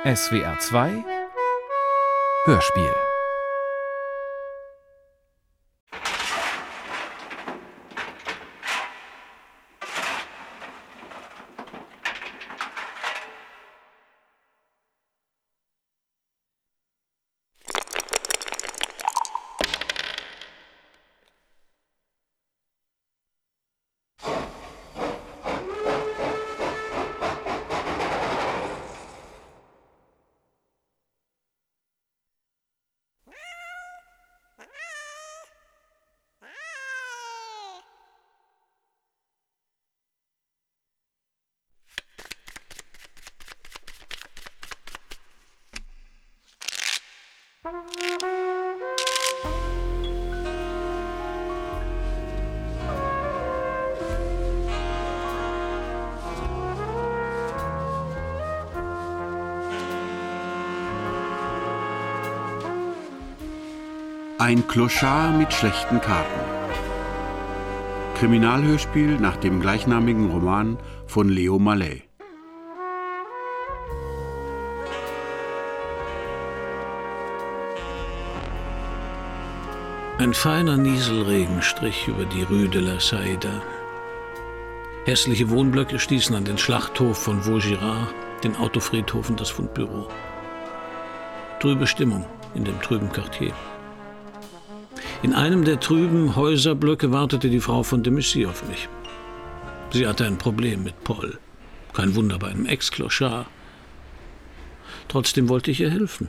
SWR 2 Hörspiel. Ein Clochard mit schlechten Karten. Kriminalhörspiel nach dem gleichnamigen Roman von Leo Malet. Ein feiner Nieselregen strich über die Rue de la Saïda. Hässliche Wohnblöcke stießen an den Schlachthof von Vaugirard, den Autofriedhof und das Fundbüro. Trübe Stimmung in dem trüben Quartier. In einem der trüben Häuserblöcke wartete die Frau von de Mussy auf mich. Sie hatte ein Problem mit Paul. Kein Wunder bei einem Ex-Clochard. Trotzdem wollte ich ihr helfen.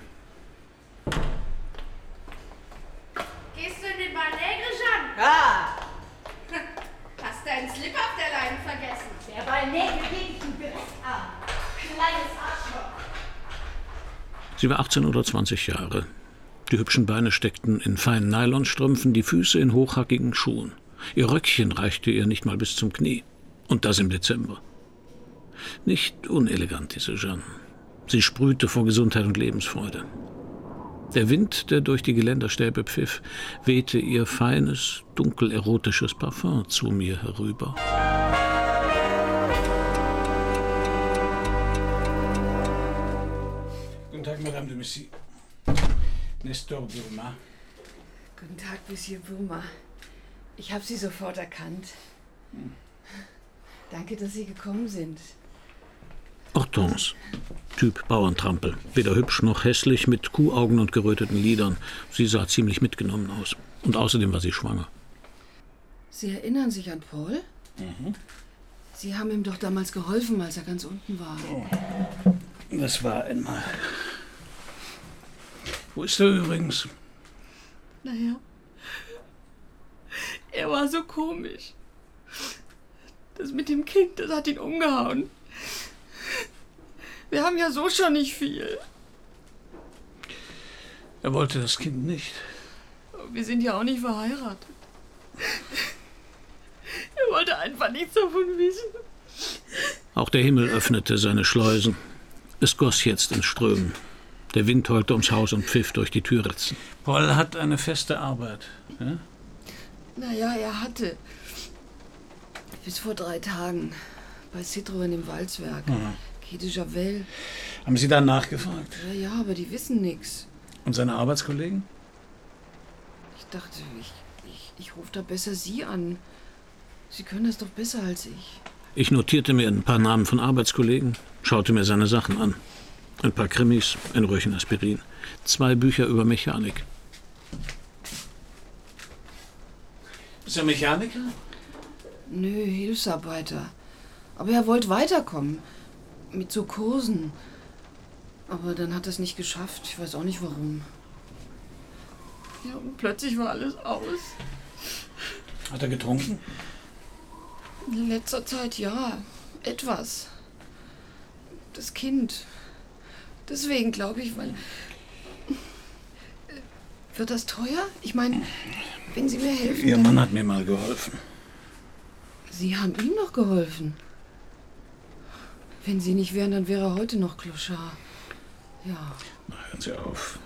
Gehst du in den Bar Negre, Jeanne? Ja. Hast deinen Slip auf der Leine vergessen? Der Bar Negre geht dich direkt an. Kleines Arschloch. Sie war 18 oder 20 Jahre. Die hübschen Beine steckten in feinen Nylonstrümpfen, die Füße in hochhackigen Schuhen. Ihr Röckchen reichte ihr nicht mal bis zum Knie. Und das im Dezember. Nicht unelegant, diese Jeanne. Sie sprühte vor Gesundheit und Lebensfreude. Der Wind, der durch die Geländerstäbe pfiff, wehte ihr feines, dunkel erotisches Parfum zu mir herüber. Guten Tag, Madame de Mussy. Nestor Burma. Guten Tag, Monsieur Burma. Ich habe Sie sofort erkannt. Danke, dass Sie gekommen sind. Hortense, Typ Bauerntrampel. Weder hübsch noch hässlich, mit Kuhaugen und geröteten Lidern. Sie sah ziemlich mitgenommen aus. Und außerdem war sie schwanger. Sie erinnern sich an Paul? Mhm. Sie haben ihm doch damals geholfen, als er ganz unten war. Oh. Das war einmal. Wo ist er übrigens? Naja, er war so komisch. Das mit dem Kind, das hat ihn umgehauen. Wir haben ja so schon nicht viel. Er wollte das Kind nicht. Wir sind ja auch nicht verheiratet. Er wollte einfach nichts davon wissen. Auch der Himmel öffnete seine Schleusen. Es goss jetzt in Strömen. Der Wind heulte ums Haus und pfiff durch die Türritzen. Paul hat eine feste Arbeit. Ja? Naja, er hatte. Bis vor 3 Tagen. Bei Citroën im Walzwerk. Quai de Javel. Haben Sie da nachgefragt? Ja, aber die wissen nichts. Und seine Arbeitskollegen? Ich dachte, ich rufe da besser Sie an. Sie können das doch besser als ich. Ich notierte mir ein paar Namen von Arbeitskollegen, schaute mir seine Sachen an. Ein paar Krimis, ein Röhrchen Aspirin, 2 Bücher über Mechanik. Ist er Mechaniker? Nö, Hilfsarbeiter. Aber er wollte weiterkommen. Mit so Kursen. Aber dann hat er es nicht geschafft. Ich weiß auch nicht warum. Ja, und plötzlich war alles aus. Hat er getrunken? In letzter Zeit ja. Etwas. Das Kind. Deswegen glaube ich, weil... Wird das teuer? Ich meine, wenn Sie mir helfen... Ihr Mann hat mir mal geholfen. Sie haben ihm noch geholfen? Wenn Sie nicht wären, dann wäre er heute noch Clochard. Ja. Na, hören Sie auf.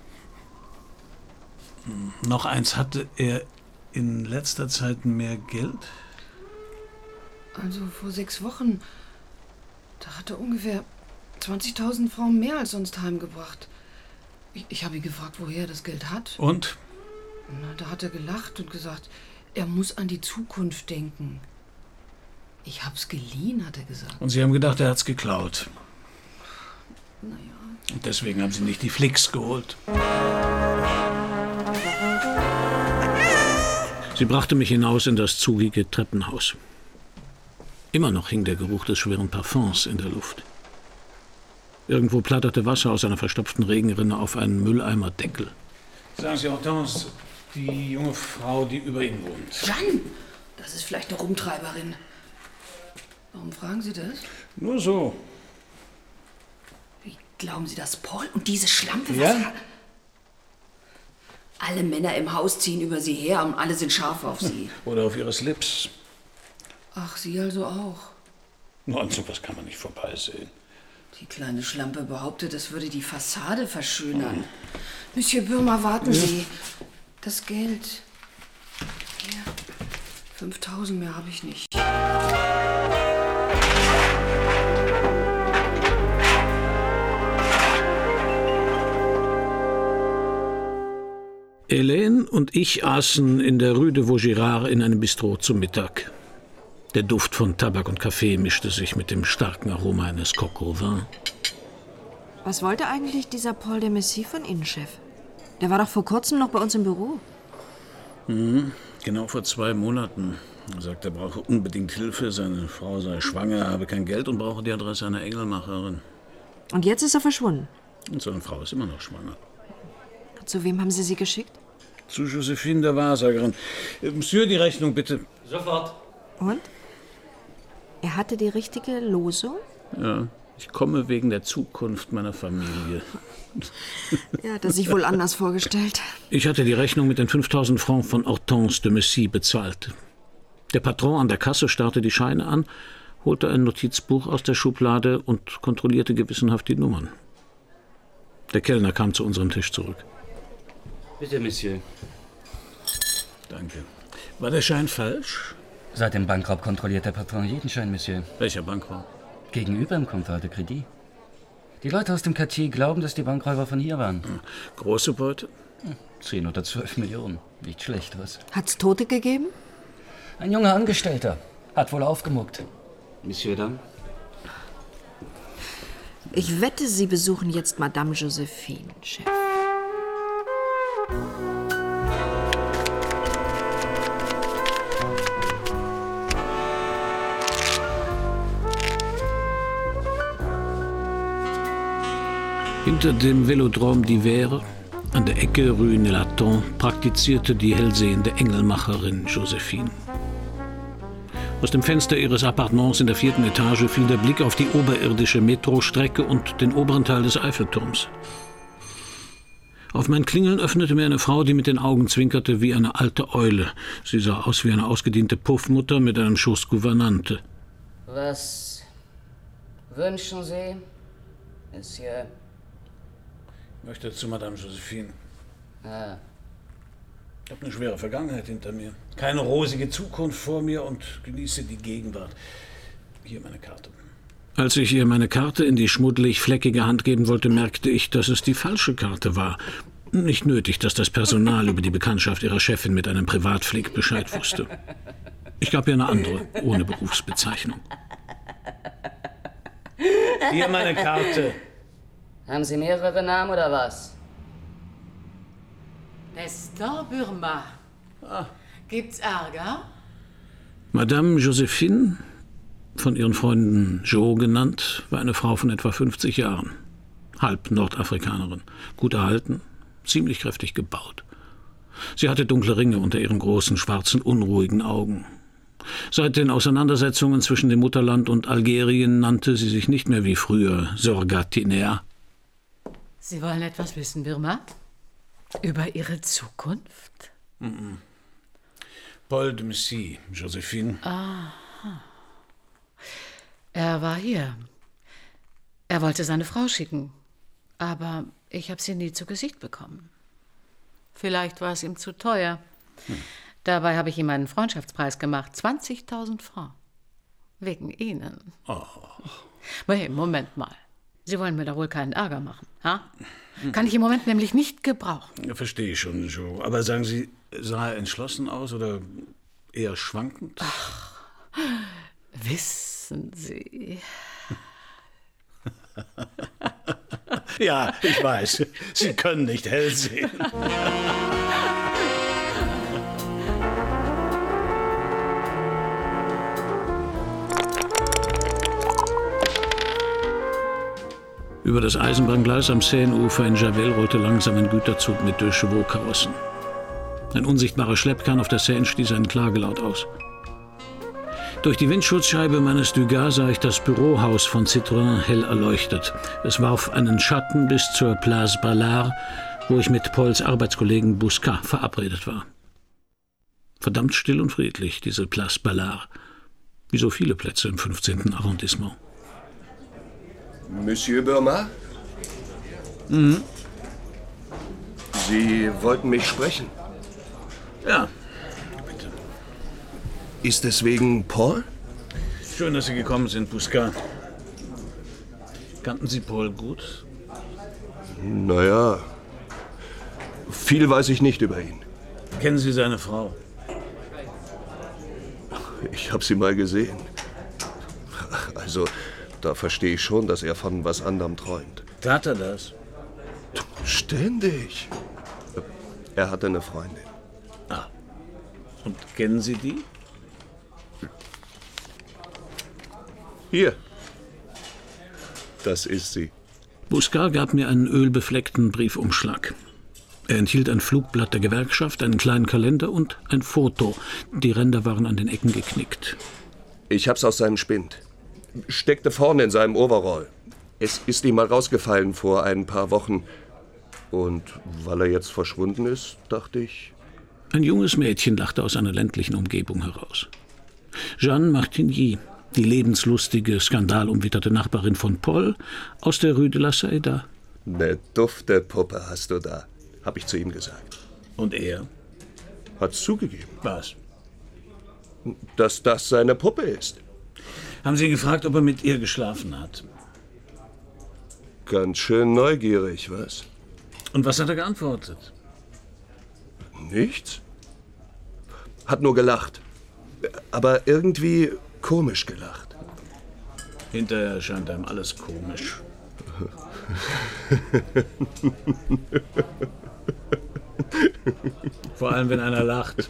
Noch eins, hatte er in letzter Zeit mehr Geld? Also vor 6 Wochen. Da hat er ungefähr 20.000 Francs mehr als sonst heimgebracht. Ich habe ihn gefragt, woher er das Geld hat. Und? Na, da hat er gelacht und gesagt, er muss an die Zukunft denken. Ich hab's geliehen, hat er gesagt. Und Sie haben gedacht, er hat's geklaut. Naja. Und deswegen haben Sie nicht die Flicks geholt. Sie brachte mich hinaus in das zugige Treppenhaus. Immer noch hing der Geruch des schweren Parfums in der Luft. Irgendwo platterte Wasser aus einer verstopften Regenrinne auf einen Mülleimerdeckel. Sagen Sie, Hortense, die junge Frau, die über Ihnen wohnt. Jan, das ist vielleicht eine Rumtreiberin. Warum fragen Sie das? Nur so. Wie glauben Sie das, Paul? Und diese Schlampe? Ja? Alle Männer im Haus ziehen über sie her und alle sind scharf auf sie. Oder auf Ihre Slips. Ach, Sie also auch. Nur an sowas kann man nicht vorbeisehen. Die kleine Schlampe behauptet, es würde die Fassade verschönern. Monsieur Bürmer, warten Sie. Das Geld. Hier. 5.000 mehr habe ich nicht. Hélène und ich aßen in der Rue de Vaugirard in einem Bistro zum Mittag. Der Duft von Tabak und Kaffee mischte sich mit dem starken Aroma eines Coq au vin. Was wollte eigentlich dieser Paul de Messy von Ihnen, Chef? Der war doch vor kurzem noch bei uns im Büro. Genau vor 2 Monaten. Er sagt, er brauche unbedingt Hilfe, seine Frau sei schwanger, habe kein Geld und brauche die Adresse einer Engelmacherin. Und jetzt ist er verschwunden. Und seine Frau ist immer noch schwanger. Zu wem haben Sie sie geschickt? Zu Josephine, der Wahrsagerin. Monsieur, die Rechnung bitte. Sofort. Und? Er hatte die richtige Losung? Ja, ich komme wegen der Zukunft meiner Familie. Er hat er sich wohl anders vorgestellt. Ich hatte die Rechnung mit den 5.000 Francs von Hortense de Messy bezahlt. Der Patron an der Kasse starrte die Scheine an, holte ein Notizbuch aus der Schublade und kontrollierte gewissenhaft die Nummern. Der Kellner kam zu unserem Tisch zurück. Bitte, Monsieur. Danke. War der Schein falsch? Seit dem Bankraub kontrolliert der Patron jeden Schein, Monsieur. Welcher Bankraub? Gegenüber im Comptoir de Crédit. Die Leute aus dem Quartier glauben, dass die Bankräuber von hier waren. Große Beute? 10 oder 12 Millionen. Nicht schlecht, was? Hat's Tote gegeben? Ein junger Angestellter. Hat wohl aufgemuckt. Monsieur, dann? Ich wette, Sie besuchen jetzt Madame Josephine, Chef. Hinter dem Velodrome d'Hiver, an der Ecke Rue Nelaton, praktizierte die hellsehende Engelmacherin Josephine. Aus dem Fenster ihres Appartements in der 4. Etage fiel der Blick auf die oberirdische Metrostrecke und den oberen Teil des Eiffelturms. Auf mein Klingeln öffnete mir eine Frau, die mit den Augen zwinkerte wie eine alte Eule. Sie sah aus wie eine ausgediente Puffmutter mit einem Schuss Gouvernante. Was wünschen Sie, Monsieur? Ich möchte zu Madame Josephine. Ah, Ich habe eine schwere Vergangenheit hinter mir. Keine rosige Zukunft vor mir und genieße die Gegenwart. Hier meine Karte. Als ich ihr meine Karte in die schmuddelig fleckige Hand geben wollte, merkte ich, dass es die falsche Karte war. Nicht nötig, dass das Personal über die Bekanntschaft ihrer Chefin mit einem Privatflieg Bescheid wusste. Ich gab ihr eine andere, ohne Berufsbezeichnung. Hier meine Karte. haben Sie mehrere Namen oder was? Nestor Bürmer. Gibt's Ärger? Madame Josephine, von ihren Freunden Jo genannt, war eine Frau von etwa 50 Jahren. Halb Nordafrikanerin, gut erhalten, ziemlich kräftig gebaut. Sie hatte dunkle Ringe unter ihren großen, schwarzen, unruhigen Augen. Seit den Auseinandersetzungen zwischen dem Mutterland und Algerien nannte sie sich nicht mehr wie früher Sorgatinea. Sie wollen etwas wissen, Bürmer? Über Ihre Zukunft? Paul de Messy, Josephine. Er war hier. Er wollte seine Frau schicken. Aber ich habe sie nie zu Gesicht bekommen. Vielleicht war es ihm zu teuer. Dabei habe ich ihm einen Freundschaftspreis gemacht. 20.000 Francs. Wegen Ihnen. Oh. Hey, Moment mal. Sie wollen mir da wohl keinen Ärger machen, ha? Kann ich im Moment nämlich nicht gebrauchen. Ja, verstehe ich schon, Joe. Aber sagen Sie, sah er entschlossen aus oder eher schwankend? Ach, wissen Sie... Ja, ich weiß. Sie können nicht hell sehen. Über das Eisenbahngleis am Seineufer in Javel rollte langsam ein Güterzug mit Deux Chevaux-Karossen. Ein unsichtbarer Schleppkahn auf der Seine stieß einen Klagelaut aus. Durch die Windschutzscheibe meines Degas sah ich das Bürohaus von Citroën hell erleuchtet. Es warf einen Schatten bis zur Place Ballard, wo ich mit Pauls Arbeitskollegen Bousquet verabredet war. Verdammt still und friedlich, diese Place Ballard. Wie so viele Plätze im 15. Arrondissement. Monsieur Bourma? Mhm. Sie wollten mich sprechen? Ja. Ist es wegen Paul? Schön, dass Sie gekommen sind, Bousquet. Kannten Sie Paul gut? Naja, viel weiß ich nicht über ihn. Kennen Sie seine Frau? Ich habe sie mal gesehen. Also, da verstehe ich schon, dass er von was anderem träumt. Tat er das? Ständig. Er hatte eine Freundin. Ah. Und kennen Sie die? Hier. Das ist sie. Bousquet gab mir einen ölbefleckten Briefumschlag. Er enthielt ein Flugblatt der Gewerkschaft, einen kleinen Kalender und ein Foto. Die Ränder waren an den Ecken geknickt. Ich hab's aus seinem Spind. Steckte vorne in seinem Overall. Es ist ihm mal rausgefallen vor ein paar Wochen. Und weil er jetzt verschwunden ist, dachte ich... Ein junges Mädchen lachte aus einer ländlichen Umgebung heraus. Jeanne Martigny, die lebenslustige, skandalumwitterte Nachbarin von Paul aus der Rue de la Saïda. Ne dufte Puppe hast du da, habe ich zu ihm gesagt. Und er? Hat's zugegeben. Was? Dass das seine Puppe ist. Haben Sie ihn gefragt, ob er mit ihr geschlafen hat? Ganz schön neugierig, was? Und was hat er geantwortet? Nichts. Hat nur gelacht. Aber irgendwie komisch gelacht. Hinterher erscheint einem alles komisch. Vor allem, wenn einer lacht.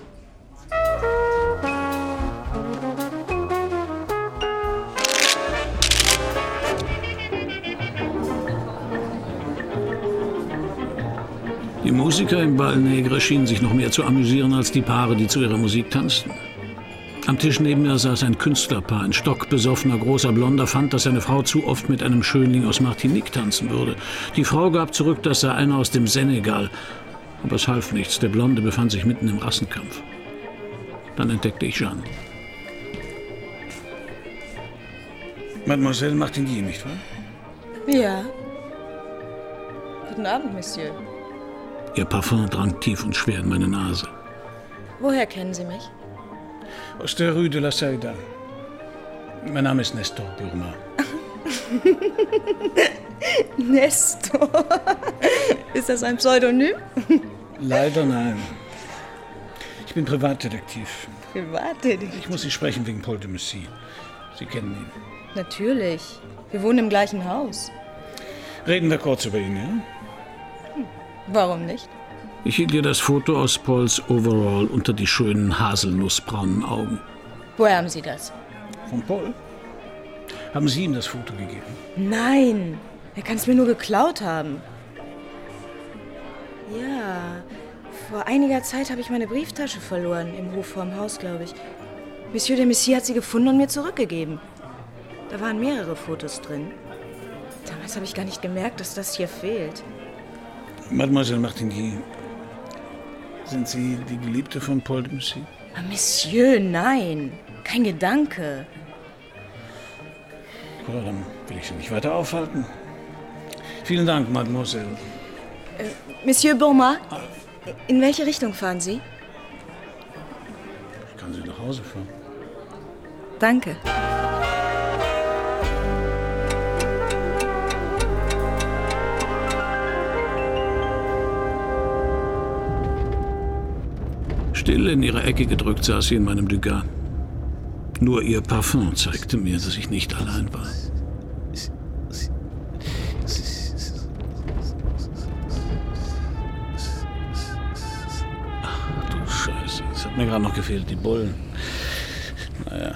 Die Musiker im Bal Negre schienen sich noch mehr zu amüsieren als die Paare, die zu ihrer Musik tanzten. Am Tisch neben mir saß ein Künstlerpaar. Ein stockbesoffener, großer Blonder fand, dass seine Frau zu oft mit einem Schönling aus Martinique tanzen würde. Die Frau gab zurück, das sei einer aus dem Senegal. Aber es half nichts. Der Blonde befand sich mitten im Rassenkampf. Dann entdeckte ich Jeanne. Mademoiselle Martigny, nicht wahr? Ja. Guten Abend, Monsieur. Ihr Parfum drang tief und schwer in meine Nase. Woher kennen Sie mich? Aus der Rue de la Saïda. Mein Name ist Nestor Bourma. Nestor? Ist das ein Pseudonym? Leider nein. Ich bin Privatdetektiv. Privatdetektiv? Ich muss Sie sprechen wegen Paul de Messy. Sie kennen ihn. Natürlich. Wir wohnen im gleichen Haus. Reden wir kurz über ihn, ja? Warum nicht? Ich hielt ihr das Foto aus Pauls Overall unter die schönen haselnussbraunen Augen. Woher haben Sie das? Von Paul? Haben Sie ihm das Foto gegeben? Nein, er kann es mir nur geklaut haben. Ja, vor einiger Zeit habe ich meine Brieftasche verloren, im Hof vorm Haus, glaube ich. Monsieur de Messy hat sie gefunden und mir zurückgegeben. Da waren mehrere Fotos drin. Damals habe ich gar nicht gemerkt, dass das hier fehlt. Mademoiselle Martigny, sind Sie die Geliebte von Paul de Messy? Ah, Monsieur, nein. Kein Gedanke. Gut, dann will ich Sie nicht weiter aufhalten. Vielen Dank, Mademoiselle. Monsieur Bourma, in welche Richtung fahren Sie? Ich kann Sie nach Hause fahren. Danke. Still in ihre Ecke gedrückt saß sie in meinem Degas. Nur ihr Parfum zeigte mir, dass ich nicht allein war. Ach du Scheiße, es hat mir gerade noch gefehlt, die Bullen. Naja.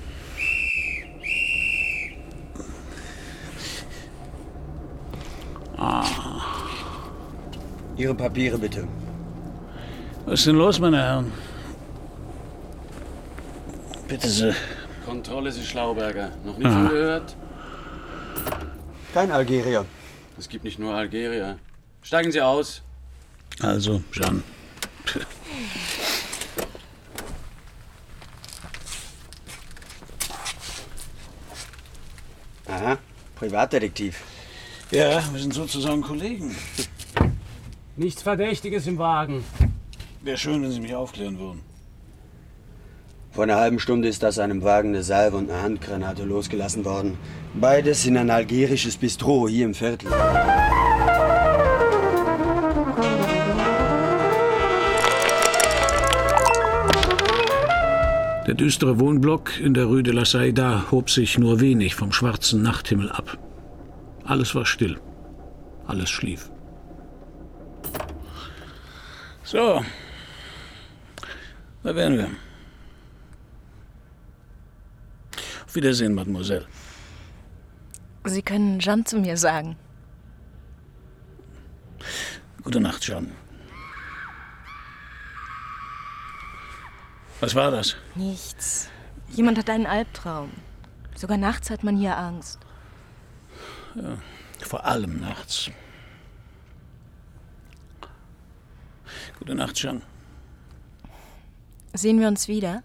Ihre Papiere bitte. Was ist denn los, meine Herren? Bitte sehr. Kontrolle, Sie Schlauberger. Noch nie von gehört? Kein Algerier. Es gibt nicht nur Algerier. Steigen Sie aus. Also, Jeanne. Aha, Privatdetektiv. Ja, wir sind sozusagen Kollegen. Nichts Verdächtiges im Wagen. Wäre schön, wenn Sie mich aufklären würden. Vor einer halben Stunde ist aus einem Wagen eine Salve und eine Handgranate losgelassen worden. Beides in ein algerisches Bistro hier im Viertel. Der düstere Wohnblock in der Rue de la Saïda hob sich nur wenig vom schwarzen Nachthimmel ab. Alles war still. Alles schlief. So. Da wären wir. Auf Wiedersehen, Mademoiselle. Sie können Jeanne zu mir sagen. Gute Nacht, Jeanne. Was war das? Nichts. Jemand hat einen Albtraum. Sogar nachts hat man hier Angst. Ja, vor allem nachts. Gute Nacht, Jeanne. Sehen wir uns wieder?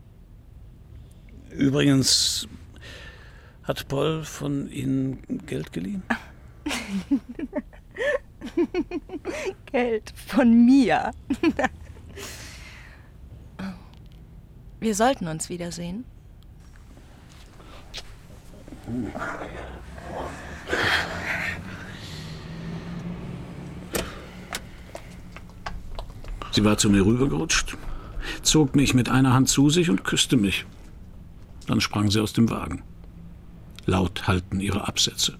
Übrigens, hat Paul von Ihnen Geld geliehen? Geld von mir. Wir sollten uns wiedersehen. Sie war zu mir rübergerutscht, zog mich mit einer Hand zu sich und küsste mich. Dann sprang sie aus dem Wagen. Laut hallten ihre Absätze.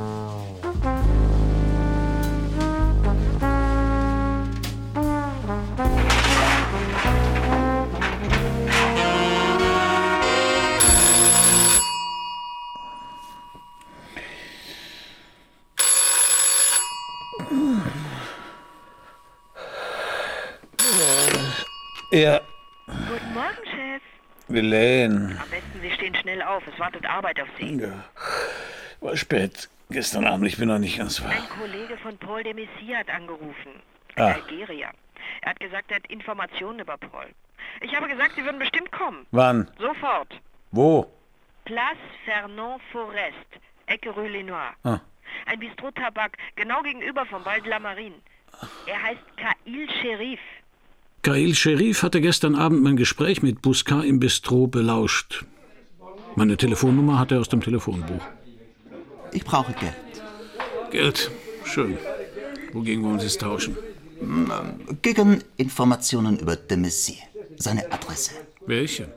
Ja. Guten Morgen, Chef. Vilaine. Am besten, Sie stehen schnell auf. Es wartet Arbeit auf Sie. Ja. War spät. Gestern Abend, ich bin noch nicht ganz wach. Ein Kollege von Paul de Messier hat angerufen. Ah. Algerier. Er hat gesagt, er hat Informationen über Paul. Ich habe gesagt, Sie würden bestimmt kommen. Wann? Sofort. Wo? Place Fernand Forest, Ecke Rue Lenoir. Ah. Ein Bistro-Tabak, genau gegenüber vom Val de la Marine. Er heißt Kail Sherif. Kail Sherif hatte gestern Abend mein Gespräch mit Bousquin im Bistro belauscht. Meine Telefonnummer hat er aus dem Telefonbuch. Ich brauche Geld. Geld? Schön. Wogegen wollen Sie es tauschen? Gegen Informationen über de Messier. Seine Adresse. Welche?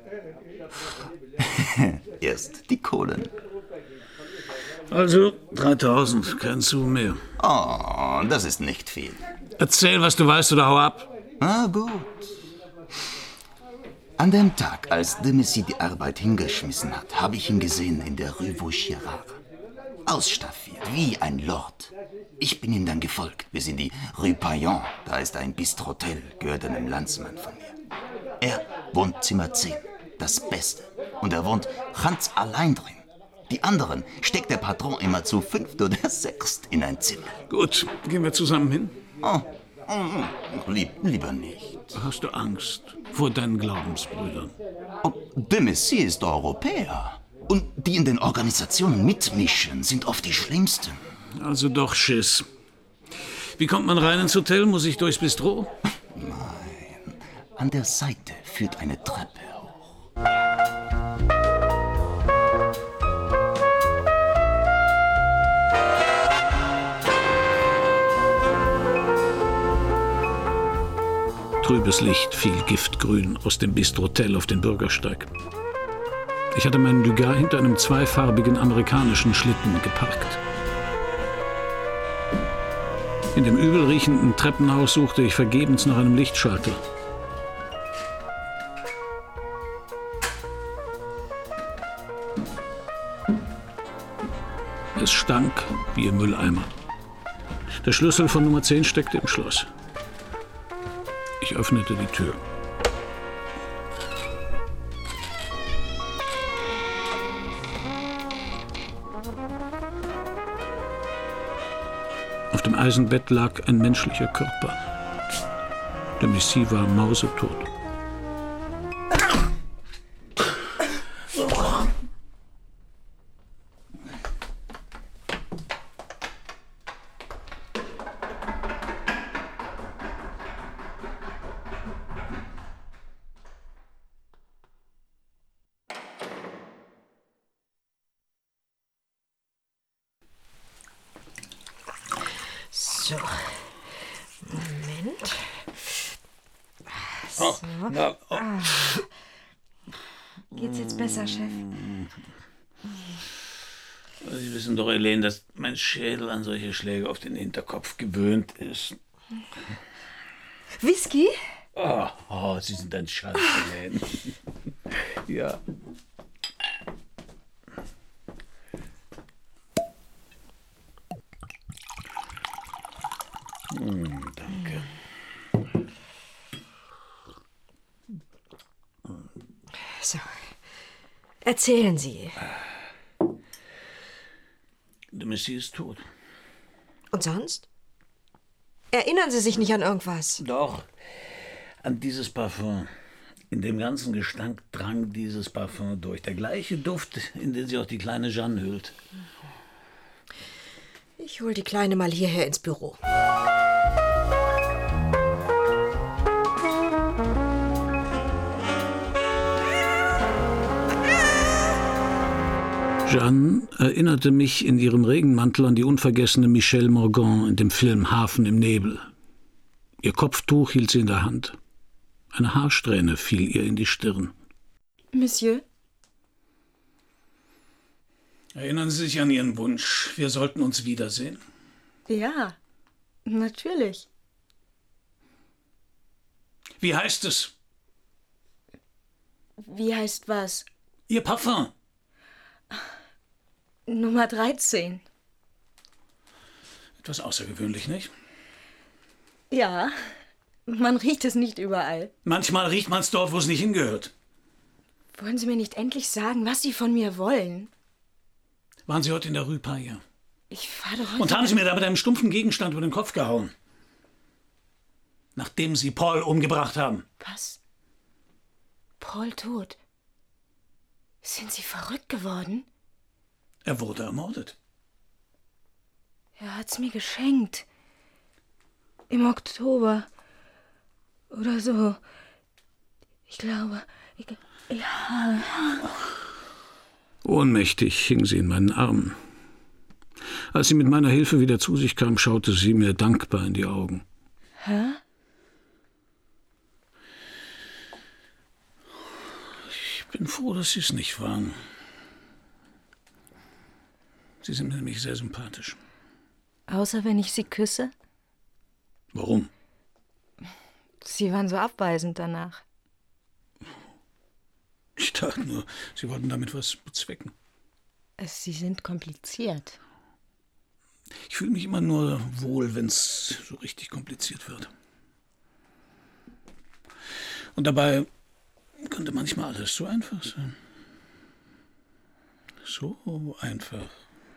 Erst die Kohlen. Also 3000, kein Zu mehr. Oh, das ist nicht viel. Erzähl, was du weißt, oder hau ab. Ah, gut. An dem Tag, als de Messier die Arbeit hingeschmissen hat, habe ich ihn gesehen in der Rue Vaugirard. Ausstaffiert, wie ein Lord. Ich bin ihm dann gefolgt, bis in die Rue Paillon. Da ist ein Bistrotel, gehört einem Landsmann von mir. Er wohnt Zimmer 10, das Beste. Und er wohnt ganz allein drin. Die anderen steckt der Patron immer zu 5. oder 6. in ein Zimmer. Gut, gehen wir zusammen hin? Oh, lieber nicht. Hast du Angst vor deinen Glaubensbrüdern? Oh, de Messier ist Europäer. Und die in den Organisationen mitmischen, sind oft die Schlimmsten. Also doch Schiss. Wie kommt man rein ins Hotel? Muss ich durchs Bistro? Nein, an der Seite führt eine Treppe hoch. Trübes Licht fiel giftgrün aus dem Bistrotel auf den Bürgersteig. Ich hatte meinen Dugas hinter einem zweifarbigen amerikanischen Schlitten geparkt. In dem übel riechenden Treppenhaus suchte ich vergebens nach einem Lichtschalter. Es stank wie im Mülleimer. Der Schlüssel von Nummer 10 steckte im Schloss. Ich öffnete die Tür. Auf dem Eisenbett lag ein menschlicher Körper. Der Messie war mausetot. So, Moment. Oh, So. na, oh. Ah. Geht's jetzt besser, Chef? Sie wissen doch, Helene, dass mein Schädel an solche Schläge auf den Hinterkopf gewöhnt ist. Whisky? Oh, Sie sind ein Schatz, Helene. Ja. Danke. So. Erzählen Sie. Der Messie ist tot. Und sonst? Erinnern Sie sich nicht an irgendwas? Doch, an dieses Parfum. In dem ganzen Gestank drang dieses Parfum durch. Der gleiche Duft, in den sie auch die kleine Jeanne hüllt. Ich hol die Kleine mal hierher ins Büro. Jeanne erinnerte mich in ihrem Regenmantel an die unvergessene Michelle Morgan in dem Film Hafen im Nebel. Ihr Kopftuch hielt sie in der Hand. Eine Haarsträhne fiel ihr in die Stirn. Monsieur? Erinnern Sie sich an Ihren Wunsch, wir sollten uns wiedersehen? Ja, natürlich. Wie heißt es? Wie heißt was? Ihr Parfum. Nummer 13. Etwas außergewöhnlich, nicht? Ja, man riecht es nicht überall. Manchmal riecht man es dort, wo es nicht hingehört. Wollen Sie mir nicht endlich sagen, was Sie von mir wollen? Waren Sie heute in der Rue Payen? Ich fahre doch heute... Und haben Sie mir da mit einem stumpfen Gegenstand über den Kopf gehauen? Nachdem Sie Paul umgebracht haben. Was? Paul tot? Sind Sie verrückt geworden? Er wurde ermordet. Er hat's mir geschenkt. Im Oktober. Oder so. Ich glaube... Ja. Ohnmächtig hing sie in meinen Armen. Als sie mit meiner Hilfe wieder zu sich kam, schaute sie mir dankbar in die Augen. Hä? Ich bin froh, dass Sie es nicht waren. Sie sind mir nämlich sehr sympathisch. Außer wenn ich Sie küsse? Warum? Sie waren so abweisend danach. Ich dachte nur, Sie wollten damit was bezwecken. Sie sind kompliziert. Ich fühle mich immer nur wohl, wenn es so richtig kompliziert wird. Und dabei könnte manchmal alles so einfach sein. So einfach.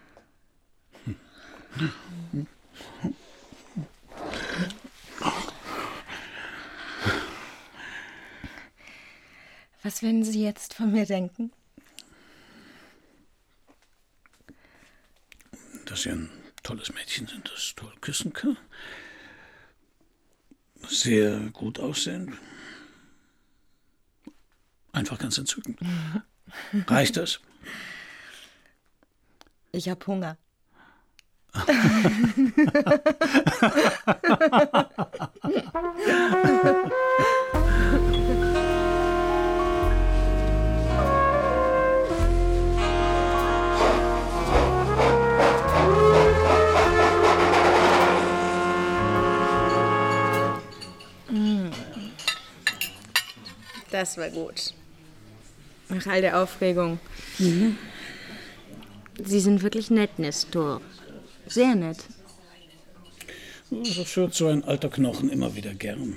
Was werden Sie jetzt von mir denken? Dass Sie ein tolles Mädchen sind, das toll küssen kann. Sehr gut aussehen. Einfach ganz entzückend. Reicht das? Ich hab Hunger. Das war gut. Nach all der Aufregung. Sie sind wirklich nett, Nestor. Sehr nett. Das hört so ein alter Knochen immer wieder gern.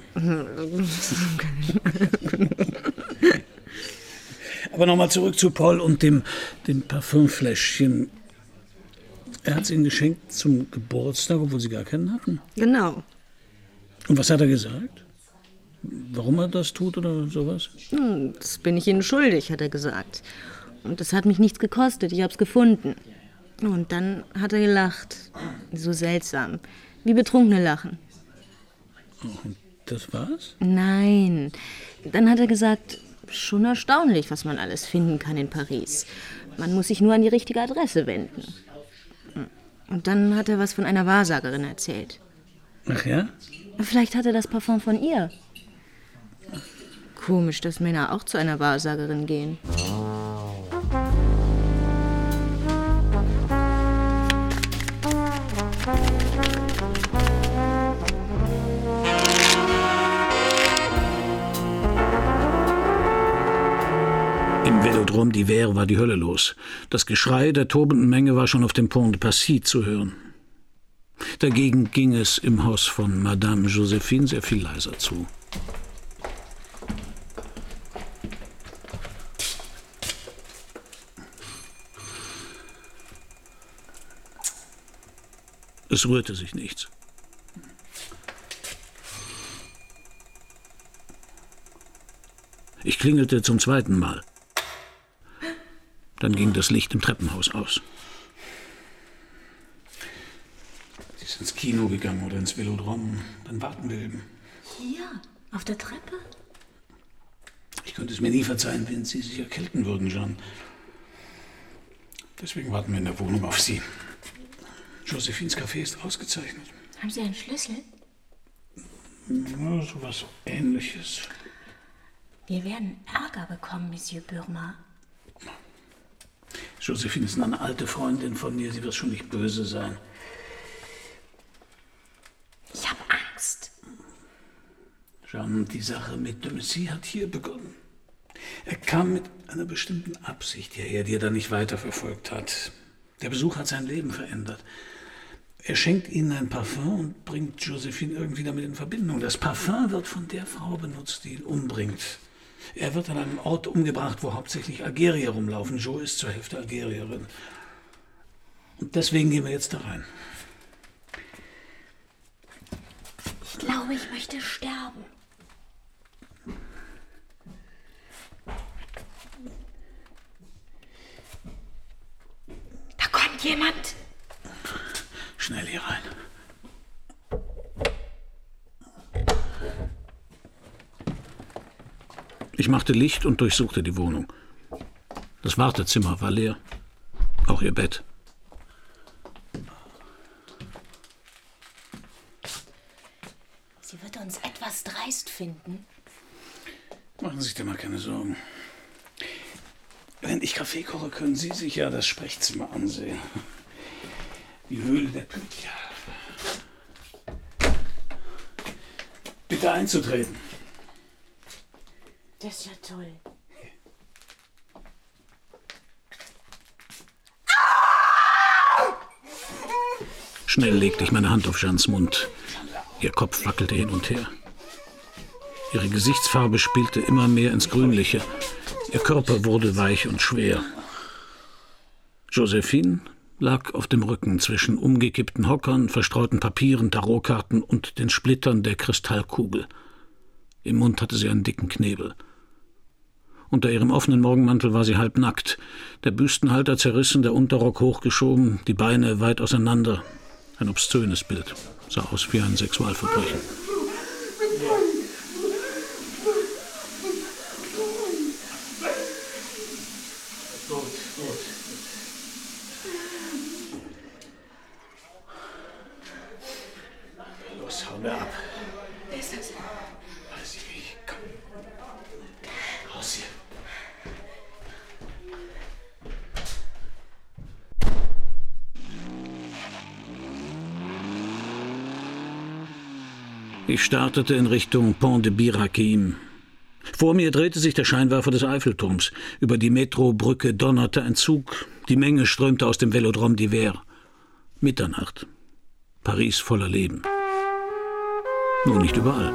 Aber nochmal zurück zu Paul und dem Parfümfläschchen. Er hat es Ihnen geschenkt zum Geburtstag, obwohl Sie gar keinen hatten? Genau. Und was hat er gesagt? Warum er das tut oder sowas? Das bin ich Ihnen schuldig, hat er gesagt. Und das hat mich nichts gekostet, ich hab's gefunden. Und dann hat er gelacht. So seltsam. Wie Betrunkene lachen. Und das war's? Nein. Dann hat er gesagt, schon erstaunlich, was man alles finden kann in Paris. Man muss sich nur an die richtige Adresse wenden. Und dann hat er was von einer Wahrsagerin erzählt. Ach ja? Vielleicht hat er das Parfum von ihr. Komisch, dass Männer auch zu einer Wahrsagerin gehen. Im Velodrome d'Hiver war die Hölle los. Das Geschrei der tobenden Menge war schon auf dem Pont de Passy zu hören. Dagegen ging es im Haus von Madame Joséphine sehr viel leiser zu. Es rührte sich nichts. Ich klingelte zum zweiten Mal. Dann ging das Licht im Treppenhaus aus. Sie ist ins Kino gegangen oder ins Velodrome. Dann warten wir eben. Hier, auf der Treppe? Ich könnte es mir nie verzeihen, wenn Sie sich erkälten würden, Jeanne. Deswegen warten wir in der Wohnung auf Sie. Joséphines Café ist ausgezeichnet. Haben Sie einen Schlüssel? Ja, sowas Ähnliches. Wir werden Ärger bekommen, Monsieur Burma. Joséphine ist eine alte Freundin von mir. Sie wird schon nicht böse sein. Ich habe Angst. Jeanne, die Sache mit de Messy hat hier begonnen. Er kam mit einer bestimmten Absicht hierher, die er dann nicht weiterverfolgt hat. Der Besuch hat sein Leben verändert. Er schenkt Ihnen ein Parfum und bringt Joséphine irgendwie damit in Verbindung. Das Parfum wird von der Frau benutzt, die ihn umbringt. Er wird an einem Ort umgebracht, wo hauptsächlich Algerier rumlaufen. Jo ist zur Hälfte Algerierin. Und deswegen gehen wir jetzt da rein. Ich glaube, ich möchte sterben. Da kommt jemand. Schnell hier rein. Ich machte Licht und durchsuchte die Wohnung. Das Wartezimmer war leer. Auch ihr Bett. Sie wird uns etwas dreist finden. Machen Sie sich da mal keine Sorgen. Wenn ich Kaffee koche, können Sie sich ja das Sprechzimmer ansehen. Die Höhle der Pythia. Bitte einzutreten. Das ist ja toll. Schnell legte ich meine Hand auf Jeannes Mund. Ihr Kopf wackelte hin und her. Ihre Gesichtsfarbe spielte immer mehr ins Grünliche. Ihr Körper wurde weich und schwer. Joséphine lag auf dem Rücken zwischen umgekippten Hockern, verstreuten Papieren, Tarotkarten und den Splittern der Kristallkugel. Im Mund hatte sie einen dicken Knebel. Unter ihrem offenen Morgenmantel war sie halbnackt, der Büstenhalter zerrissen, der Unterrock hochgeschoben, die Beine weit auseinander. Ein obszönes Bild, sah aus wie ein Sexualverbrechen. Los, hau mir ab. Wer ist das? Weiß ich nicht. Komm. Raus hier. Ich startete in Richtung Pont de Bir Hakeim. Vor mir drehte sich der Scheinwerfer des Eiffelturms. Über die Metrobrücke donnerte ein Zug. Die Menge strömte aus dem Velodrome d'Hiver. Mitternacht. Paris voller Leben. Nur nicht überall.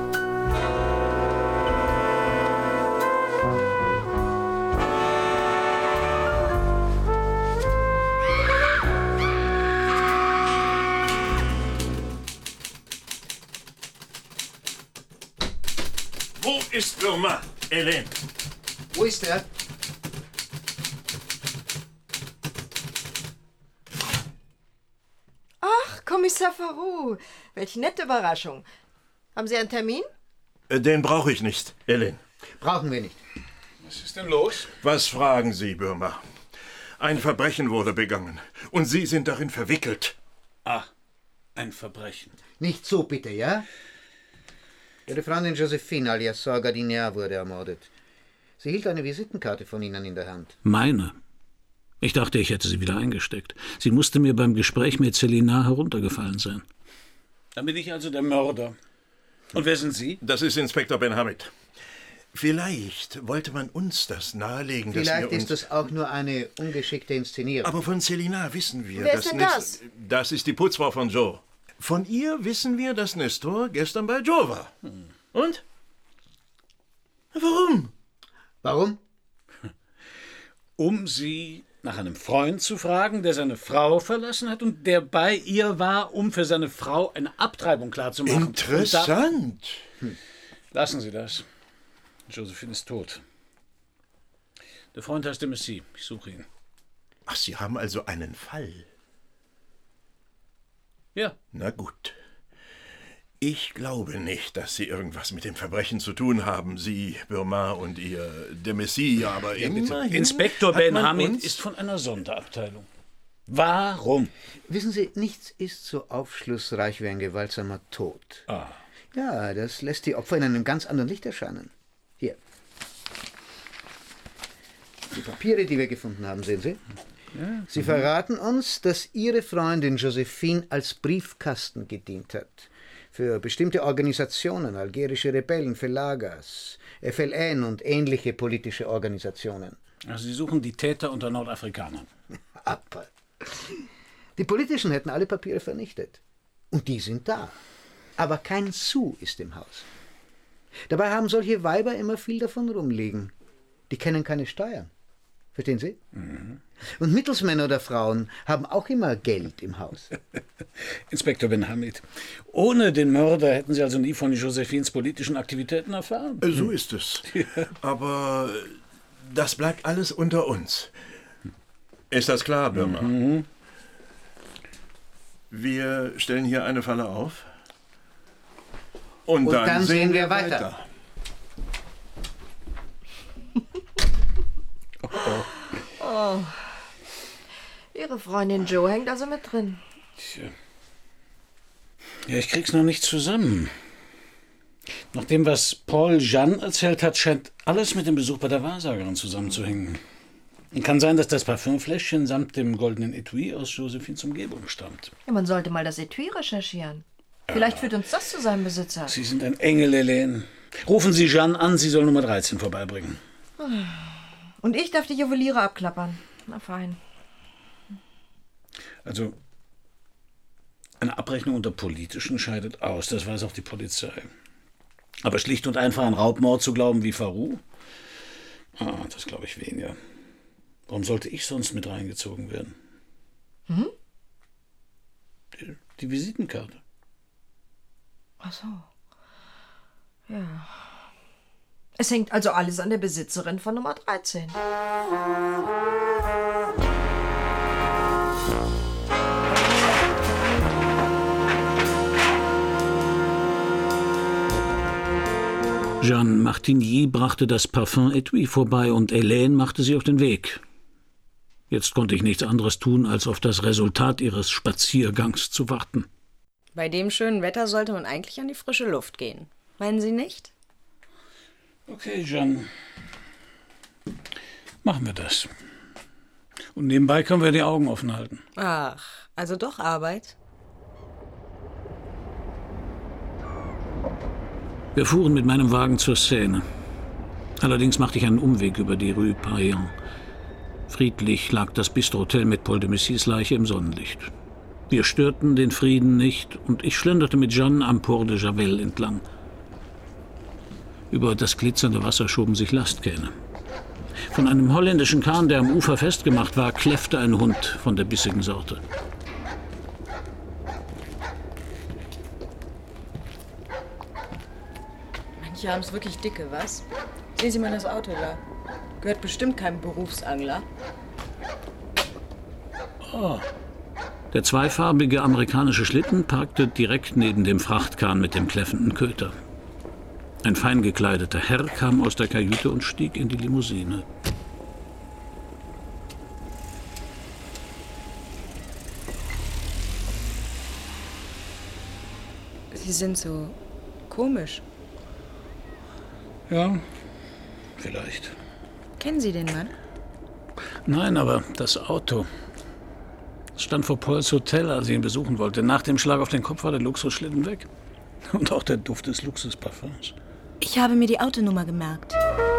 Wo ist Würmer, Hélène? Wo ist er? Ach, Kommissar Farou, welche nette Überraschung. Haben Sie einen Termin? Den brauche ich nicht, Hélène. Brauchen wir nicht. Was ist denn los? Was fragen Sie, Würmer? Ein Verbrechen wurde begangen und Sie sind darin verwickelt. Ah, ein Verbrechen. Nicht so, bitte, ja? Ihre Freundin Josephine alias Sœur Gardinier wurde ermordet. Sie hielt eine Visitenkarte von Ihnen in der Hand. Meine? Ich dachte, ich hätte sie wieder eingesteckt. Sie musste mir beim Gespräch mit Céline heruntergefallen sein. Dann bin ich also der Mörder. Und wer sind Sie? Das ist Inspektor Benhamid. Vielleicht wollte man uns das nahelegen, dass wir Vielleicht uns... ist das auch nur eine ungeschickte Inszenierung. Aber von Céline wissen wir... Wer ist denn das? Das ist die Putzfrau von Joe. Von ihr wissen wir, dass Nestor gestern bei Joe war. Und? Warum? Warum? Um Sie nach einem Freund zu fragen, der seine Frau verlassen hat und der bei ihr war, um für seine Frau eine Abtreibung klarzumachen. Interessant. Lassen Sie das. Josephine ist tot. Der Freund heißt de Messy. Ich suche ihn. Ach, Sie haben also einen Fall. Ja. Na gut. Ich glaube nicht, dass Sie irgendwas mit dem Verbrechen zu tun haben. Sie, Burma und Ihr de Messy, aber immerhin... Inspektor Benhamid ist von einer Sonderabteilung. Warum? Wissen Sie, nichts ist so aufschlussreich wie ein gewaltsamer Tod. Ah. Ja, das lässt die Opfer in einem ganz anderen Licht erscheinen. Hier. Die Papiere, die wir gefunden haben, sehen Sie? Ja. Sie verraten uns, dass Ihre Freundin Josephine als Briefkasten gedient hat. Für bestimmte Organisationen, algerische Rebellen, Felagas, FLN und ähnliche politische Organisationen. Also Sie suchen die Täter unter Nordafrikanern. Aber die Politischen hätten alle Papiere vernichtet. Und die sind da. Aber kein Sou ist im Haus. Dabei haben solche Weiber immer viel davon rumliegen. Die kennen keine Steuern. Verstehen Sie? Mhm. Und Mittelsmänner oder Frauen haben auch immer Geld im Haus. Inspektor Benhamid, ohne den Mörder hätten Sie also nie von Josephines politischen Aktivitäten erfahren? So ist es. Aber das bleibt alles unter uns. Ist das klar, Burma? Mhm. Wir stellen hier eine Falle auf. Und Und dann dann sehen sehen wir wir weiter. Oh. Ihre Freundin Joe hängt also mit drin. Tja. Ja, ich krieg's noch nicht zusammen. Nach dem, was Paul Jeanne erzählt hat, scheint alles mit dem Besuch bei der Wahrsagerin zusammenzuhängen. Kann sein, dass das Parfümfläschchen samt dem goldenen Etui aus Josephines Umgebung stammt. Ja, man sollte mal das Etui recherchieren. Vielleicht führt uns das zu seinem Besitzer. Sie sind ein Engel, Hélène. Rufen Sie Jeanne an, sie soll Nummer 13 vorbeibringen. Und ich darf die Juweliere abklappern. Na fein. Also, eine Abrechnung unter Politischen scheidet aus, das weiß auch die Polizei. Aber schlicht und einfach an Raubmord zu glauben wie Farou? Das glaube ich weniger. Warum sollte ich sonst mit reingezogen werden? Hm? Die Visitenkarte. Ach so. Ja. Es hängt also alles an der Besitzerin von Nummer 13. Jeanne Martigny brachte das Parfum-Etui vorbei und Hélène machte sie auf den Weg. Jetzt konnte ich nichts anderes tun, als auf das Resultat ihres Spaziergangs zu warten. Bei dem schönen Wetter sollte man eigentlich an die frische Luft gehen. Meinen Sie nicht? Okay, Jeanne. Machen wir das. Und nebenbei können wir die Augen offen halten. Ach, also doch Arbeit. Wir fuhren mit meinem Wagen zur Seine. Allerdings machte ich einen Umweg über die Rue Payen. Friedlich lag das Bistro-Hotel mit Paul de Messys Leiche im Sonnenlicht. Wir störten den Frieden nicht und ich schlenderte mit Jeanne am Port de Javel entlang. Über das glitzernde Wasser schoben sich Lastkähne. Von einem holländischen Kahn, der am Ufer festgemacht war, kläffte ein Hund von der bissigen Sorte. Manche haben es wirklich dicke, was? Sehen Sie mal das Auto da. Gehört bestimmt keinem Berufsangler. Oh. Der zweifarbige amerikanische Schlitten parkte direkt neben dem Frachtkahn mit dem kläffenden Köter. Ein fein gekleideter Herr kam aus der Kajüte und stieg in die Limousine. Sie sind so komisch. Ja, vielleicht. Kennen Sie den Mann? Nein, aber das Auto. Es stand vor Pauls Hotel, als ich ihn besuchen wollte. Nach dem Schlag auf den Kopf war der Luxusschlitten weg. Und auch der Duft des Luxusparfums. Ich habe mir die Autonummer gemerkt.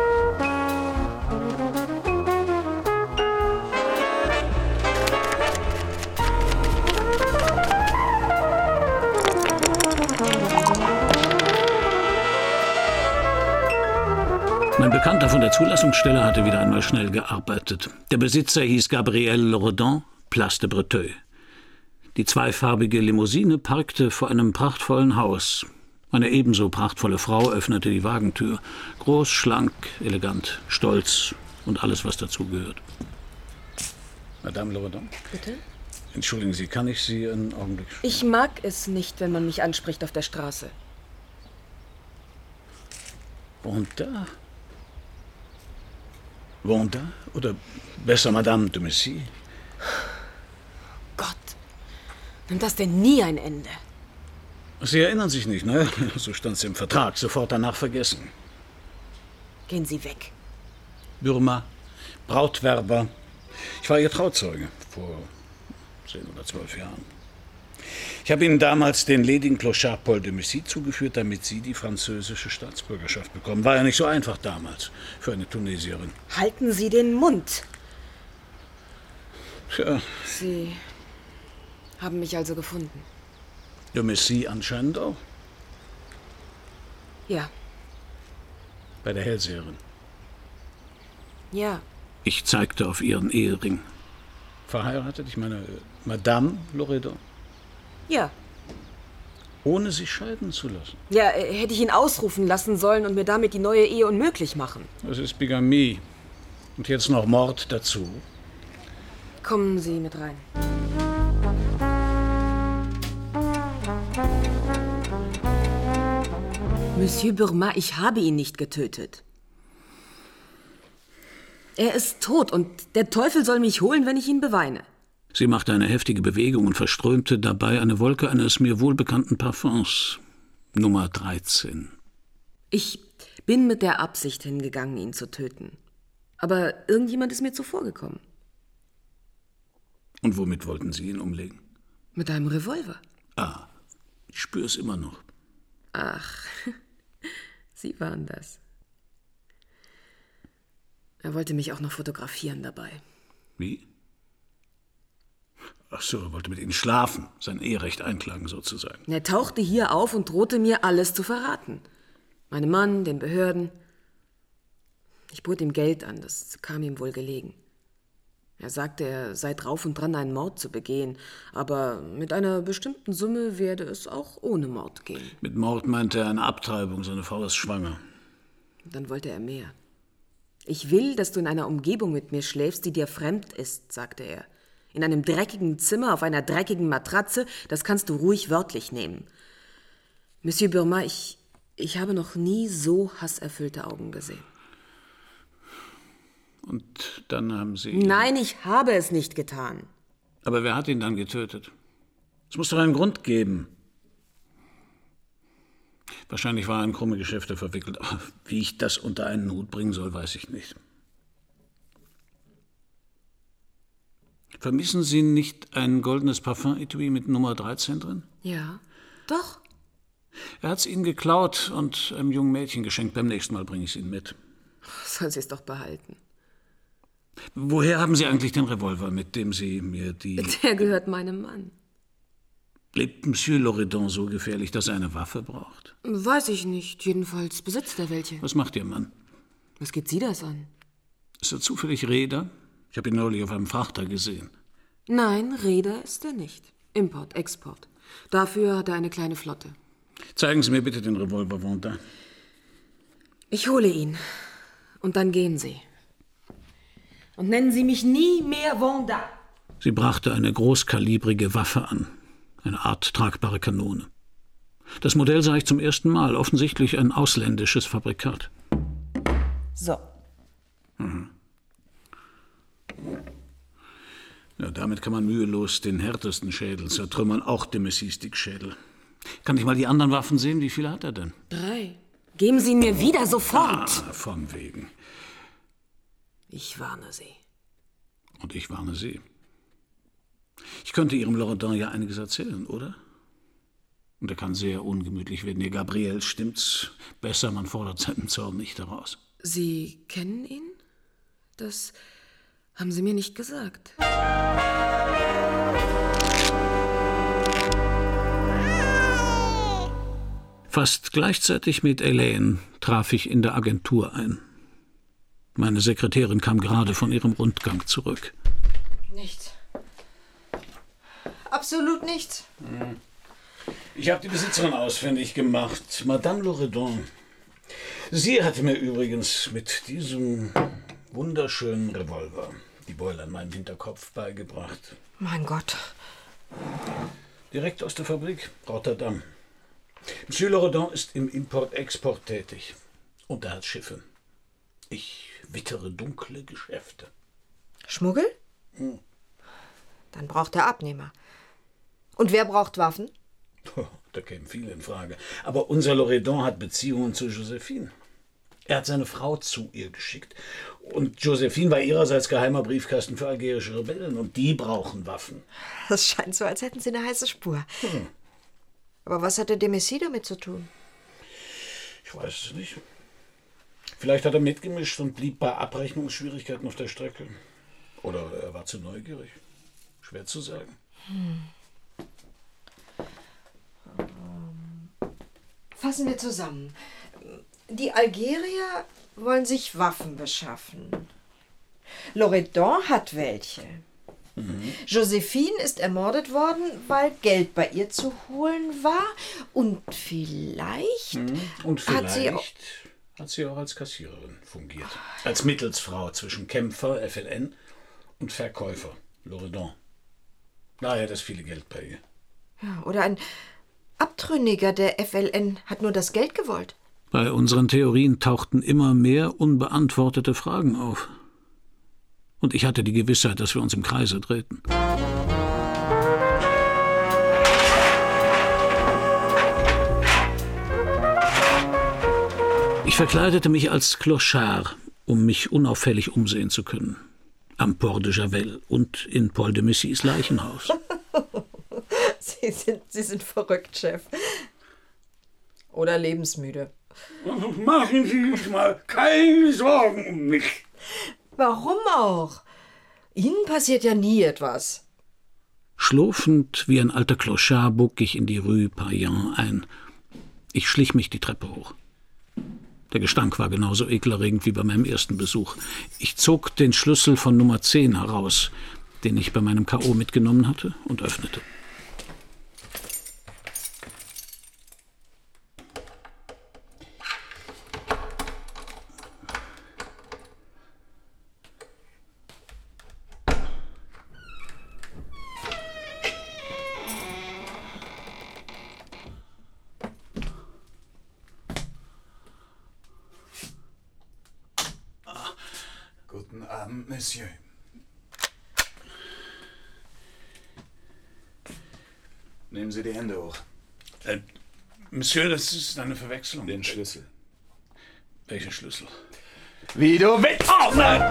Mein Bekannter von der Zulassungsstelle hatte wieder einmal schnell gearbeitet. Der Besitzer hieß Gabriel Loredan, Place de Breteuil. Die zweifarbige Limousine parkte vor einem prachtvollen Haus. Eine ebenso prachtvolle Frau öffnete die Wagentür. Groß, schlank, elegant, stolz und alles, was dazugehört. Madame Loredan? Bitte? Entschuldigen Sie, kann ich Sie einen Augenblick... Ich mag es nicht, wenn man mich anspricht auf der Straße. Wanda? Wanda? Oder besser Madame de Messy? Gott, nimmt das denn nie ein Ende? Sie erinnern sich nicht, ne? So stand es im Vertrag. Sofort danach vergessen. Gehen Sie weg. Burma, Brautwerber. Ich war Ihr Trauzeuge vor 10 oder 12 Jahren. Ich habe Ihnen damals den ledigen Clochard Paul de Messy zugeführt, damit Sie die französische Staatsbürgerschaft bekommen. War ja nicht so einfach damals für eine Tunesierin. Halten Sie den Mund. Tja, Sie haben mich also gefunden. de Messy anscheinend auch. Ja. Bei der Hellseherin. Ja. Ich zeigte auf Ihren Ehering. Verheiratet, ich meine, Madame Loredan. Ja. Ohne sich scheiden zu lassen. Ja, hätte ich ihn ausrufen lassen sollen und mir damit die neue Ehe unmöglich machen. Das ist Bigamie. Und jetzt noch Mord dazu. Kommen Sie mit rein. Monsieur Burma, ich habe ihn nicht getötet. Er ist tot und der Teufel soll mich holen, wenn ich ihn beweine. Sie machte eine heftige Bewegung und verströmte dabei eine Wolke eines mir wohlbekannten Parfums. Nummer 13. Ich bin mit der Absicht hingegangen, ihn zu töten. Aber irgendjemand ist mir zuvorgekommen. Und womit wollten Sie ihn umlegen? Mit einem Revolver. Ah, ich spüre es immer noch. Ach, Sie waren das. Er wollte mich auch noch fotografieren dabei. Wie? Ach so, er wollte mit Ihnen schlafen, sein Eherecht einklagen sozusagen. Er tauchte hier auf und drohte mir, alles zu verraten. Meinem Mann, den Behörden. Ich bot ihm Geld an, das kam ihm wohl gelegen. Er sagte, er sei drauf und dran, einen Mord zu begehen, aber mit einer bestimmten Summe werde es auch ohne Mord gehen. Mit Mord meinte er eine Abtreibung, seine Frau ist schwanger. Dann wollte er mehr. Ich will, dass du in einer Umgebung mit mir schläfst, die dir fremd ist, sagte er. In einem dreckigen Zimmer, auf einer dreckigen Matratze, das kannst du ruhig wörtlich nehmen. Monsieur Burma, ich habe noch nie so hasserfüllte Augen gesehen. Und dann haben Sie... Nein, ich habe es nicht getan. Aber wer hat ihn dann getötet? Es muss doch einen Grund geben. Wahrscheinlich war er in krumme Geschäfte verwickelt. Aber wie ich das unter einen Hut bringen soll, weiß ich nicht. Vermissen Sie nicht ein goldenes Parfum-Etui mit Nummer 13 drin? Ja, doch. Er hat es Ihnen geklaut und einem jungen Mädchen geschenkt. Beim nächsten Mal bringe ich es Ihnen mit. Soll sie es doch behalten. Woher haben Sie eigentlich den Revolver, mit dem Sie mir die... Der gehört meinem Mann. Lebt Monsieur Loredan so gefährlich, dass er eine Waffe braucht? Weiß ich nicht. Jedenfalls besitzt er welche. Was macht Ihr Mann? Was geht Sie das an? Ist er zufällig Reeder? Ich habe ihn neulich auf einem Frachter gesehen. Nein, Reeder ist er nicht. Import, Export. Dafür hat er eine kleine Flotte. Zeigen Sie mir bitte den Revolver, Vendin. Ich hole ihn. Und dann gehen Sie. Und nennen Sie mich nie mehr Vendin. Sie brachte eine großkalibrige Waffe an. Eine Art tragbare Kanone. Das Modell sah ich zum ersten Mal. Offensichtlich ein ausländisches Fabrikat. So. Mhm. Ja, damit kann man mühelos den härtesten Schädel zertrümmern, auch de Messis-Stick-Schädel. Kann ich mal die anderen Waffen sehen? Wie viele hat er denn? 3. Geben Sie ihn mir wieder sofort. Von wegen. Ich warne Sie. Und ich warne Sie. Ich könnte Ihrem Loredan ja einiges erzählen, oder? Und er kann sehr ungemütlich werden. Ihr Gabriel, stimmt's? Besser, man fordert seinen Zorn nicht heraus. Sie kennen ihn? Das haben Sie mir nicht gesagt. Fast gleichzeitig mit Elaine traf ich in der Agentur ein. Meine Sekretärin kam gerade von ihrem Rundgang zurück. Nichts. Absolut nichts. Ich habe die Besitzerin ausfindig gemacht, Madame Loredan. Sie hatte mir übrigens mit diesem wunderschönen Revolver die Beule an meinem Hinterkopf beigebracht. Mein Gott. Direkt aus der Fabrik, Rotterdam. Monsieur Loredan ist im Import-Export tätig. Und er hat Schiffe. Ich wittere dunkle Geschäfte. Schmuggel? Dann braucht er Abnehmer. Und wer braucht Waffen? Da kämen viele in Frage. Aber unser Loredan hat Beziehungen zu Josephine. Er hat seine Frau zu ihr geschickt. Und Josephine war ihrerseits geheimer Briefkasten für algerische Rebellen. Und die brauchen Waffen. Das scheint so, als hätten sie eine heiße Spur. Aber was hatte de Messis damit zu tun? Ich weiß es nicht. Vielleicht hat er mitgemischt und blieb bei Abrechnungsschwierigkeiten auf der Strecke. Oder er war zu neugierig. Schwer zu sagen. Fassen wir zusammen. Die Algerier wollen sich Waffen beschaffen. Loredan hat welche. Josephine ist ermordet worden, weil Geld bei ihr zu holen war. Und vielleicht, hat sie auch als Kassiererin fungiert. Als Mittelsfrau zwischen Kämpfer, FLN, und Verkäufer, Loredan. Daher das viele Geld bei ihr. Ja, oder ein Abtrünniger der FLN hat nur das Geld gewollt. Bei unseren Theorien tauchten immer mehr unbeantwortete Fragen auf. Und ich hatte die Gewissheit, dass wir uns im Kreise drehten. Ich verkleidete mich als Clochard, um mich unauffällig umsehen zu können. Am Port de Javel und in Paul de Messis Leichenhaus. Sie sind verrückt, Chef. Oder lebensmüde. Machen Sie sich mal keine Sorgen um mich. Warum auch? Ihnen passiert ja nie etwas. Schlurfend wie ein alter Clochard bog ich in die Rue Payen ein. Ich schlich mich die Treppe hoch. Der Gestank war genauso ekelerregend wie bei meinem ersten Besuch. Ich zog den Schlüssel von Nummer 10 heraus, den ich bei meinem K.O. mitgenommen hatte, und öffnete. Guten Abend, Monsieur. Nehmen Sie die Hände hoch. Monsieur, das ist eine Verwechslung. Den Schlüssel. Welcher Schlüssel? Wie du willst! Oh nein!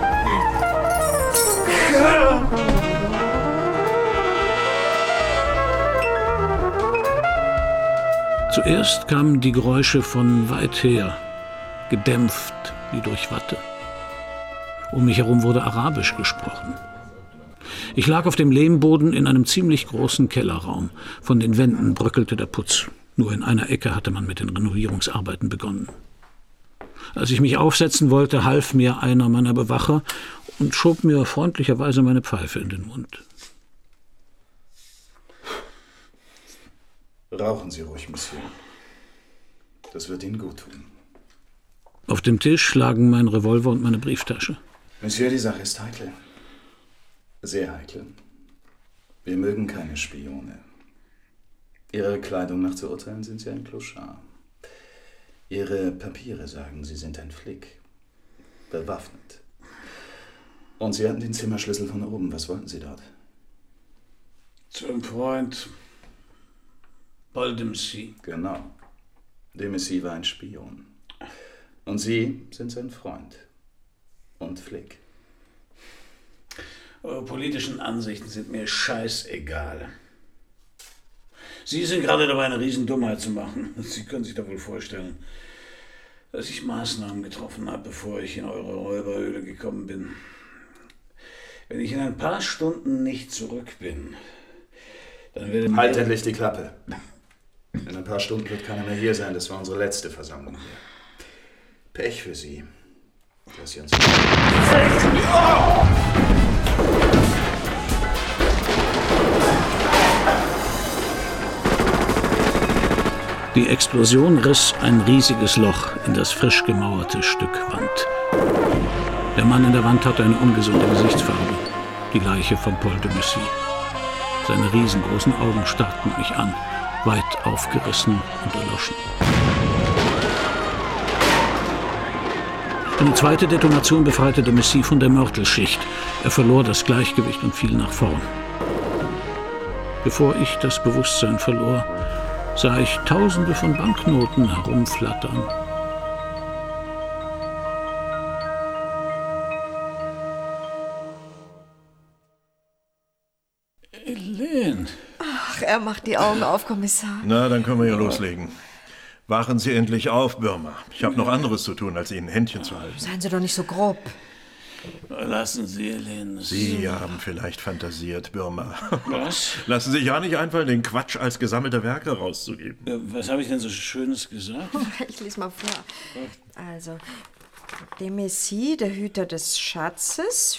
Zuerst kamen die Geräusche von weit her, gedämpft, wie durch Watte. Um mich herum wurde Arabisch gesprochen. Ich lag auf dem Lehmboden in einem ziemlich großen Kellerraum. Von den Wänden bröckelte der Putz. Nur in einer Ecke hatte man mit den Renovierungsarbeiten begonnen. Als ich mich aufsetzen wollte, half mir einer meiner Bewacher und schob mir freundlicherweise meine Pfeife in den Mund. Rauchen Sie ruhig, Monsieur. Das wird Ihnen gut tun. Auf dem Tisch lagen mein Revolver und meine Brieftasche. Monsieur, die Sache ist heikel. Sehr heikel. Wir mögen keine Spione. Ihrer Kleidung nach zu urteilen sind Sie ein Clochard. Ihre Papiere sagen, Sie sind ein Flick. Bewaffnet. Und Sie hatten den Zimmerschlüssel von oben. Was wollten Sie dort? Zu einem Freund. Paul de Messy. Genau. De Messy war ein Spion. Und Sie sind sein Freund. Und Flick. Eure politischen Ansichten sind mir scheißegal. Sie sind gerade dabei, eine Riesendummheit zu machen. Sie können sich doch wohl vorstellen, dass ich Maßnahmen getroffen habe, bevor ich in eure Räuberhöhle gekommen bin. Wenn ich in ein paar Stunden nicht zurück bin, dann werde ich... Halt endlich die Klappe. In ein paar Stunden wird keiner mehr hier sein. Das war unsere letzte Versammlung hier. Pech für Sie, dass Sie uns... Die Explosion riss ein riesiges Loch in das frisch gemauerte Stück Wand. Der Mann in der Wand hatte eine ungesunde Gesichtsfarbe, die gleiche von Paul de Messy. Seine riesengroßen Augen starrten mich an, weit aufgerissen und erloschen. Eine zweite Detonation befreite de Messy von der Mörtelschicht. Er verlor das Gleichgewicht und fiel nach vorn. Bevor ich das Bewusstsein verlor, sah ich Tausende von Banknoten herumflattern. Helene. Ach, er macht die Augen auf, Kommissar. Na, dann können wir ja loslegen. Wachen Sie endlich auf, Birma. Ich habe noch anderes zu tun, als Ihnen ein Händchen zu halten. Seien Sie doch nicht so grob. Lassen Sie, Helene. Sie haben vielleicht fantasiert, Birma. Was? Lassen Sie sich ja nicht einfallen, den Quatsch als gesammelte Werke rauszugeben. Was habe ich denn so Schönes gesagt? Ich lese mal vor. Also, de Messy, der Hüter des Schatzes,